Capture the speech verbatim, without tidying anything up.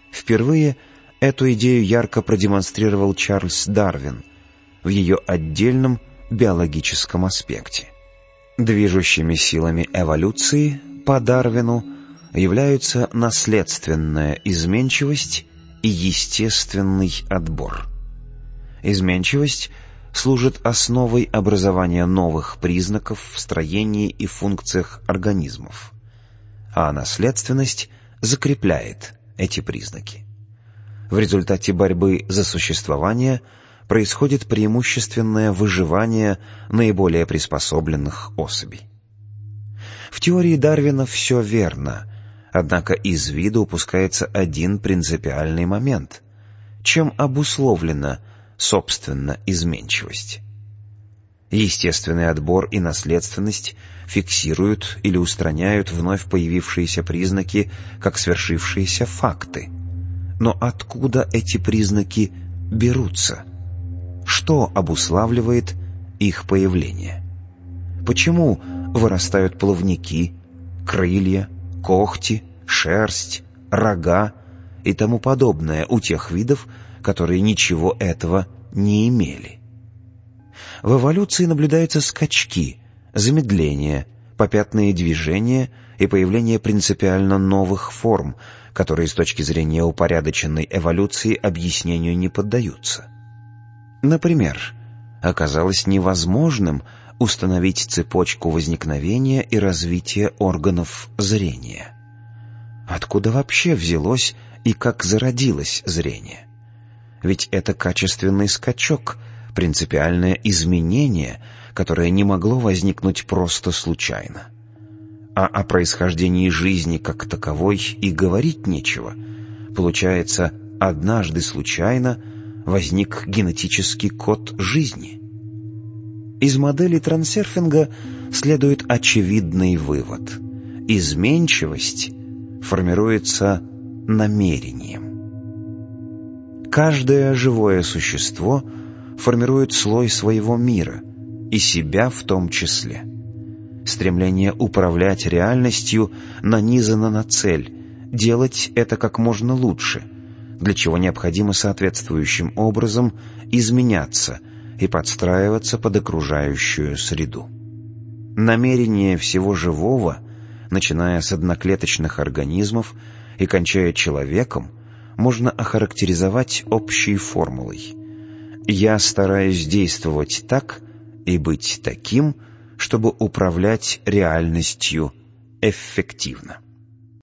Впервые эту идею ярко продемонстрировал Чарльз Дарвин в ее отдельном биологическом аспекте. Движущими силами эволюции по Дарвину являются наследственная изменчивость и естественный отбор. Изменчивость служит основой образования новых признаков в строении и функциях организмов, а наследственность закрепляет эти признаки. В результате борьбы за существование происходит преимущественное выживание наиболее приспособленных особей. В теории Дарвина все верно, однако из виду упускается один принципиальный момент. Чем обусловлена, собственно, изменчивость? Естественный отбор и наследственность фиксируют или устраняют вновь появившиеся признаки как свершившиеся факты. Но откуда эти признаки берутся? Что обуславливает их появление? Почему вырастают плавники, крылья, когти, шерсть, рога и тому подобное у тех видов, которые ничего этого не имели? В эволюции наблюдаются скачки, замедления, попятные движения и появление принципиально новых форм, которые с точки зрения упорядоченной эволюции объяснению не поддаются. Например, оказалось невозможным установить цепочку возникновения и развития органов зрения. Откуда вообще взялось и как зародилось зрение? Ведь это качественный скачок, принципиальное изменение, которое не могло возникнуть просто случайно. А о происхождении жизни как таковой и говорить нечего. Получается, однажды случайно возник генетический код жизни. Из модели трансерфинга следует очевидный вывод. Изменчивость формируется намерением. Каждое живое существо формирует слой своего мира, и себя в том числе. Стремление управлять реальностью нанизано на цель — делать это как можно лучше, для чего необходимо соответствующим образом изменяться и подстраиваться под окружающую среду. Намерение всего живого, начиная с одноклеточных организмов и кончая человеком, можно охарактеризовать общей формулой: «Я стараюсь действовать так и быть таким, чтобы управлять реальностью эффективно».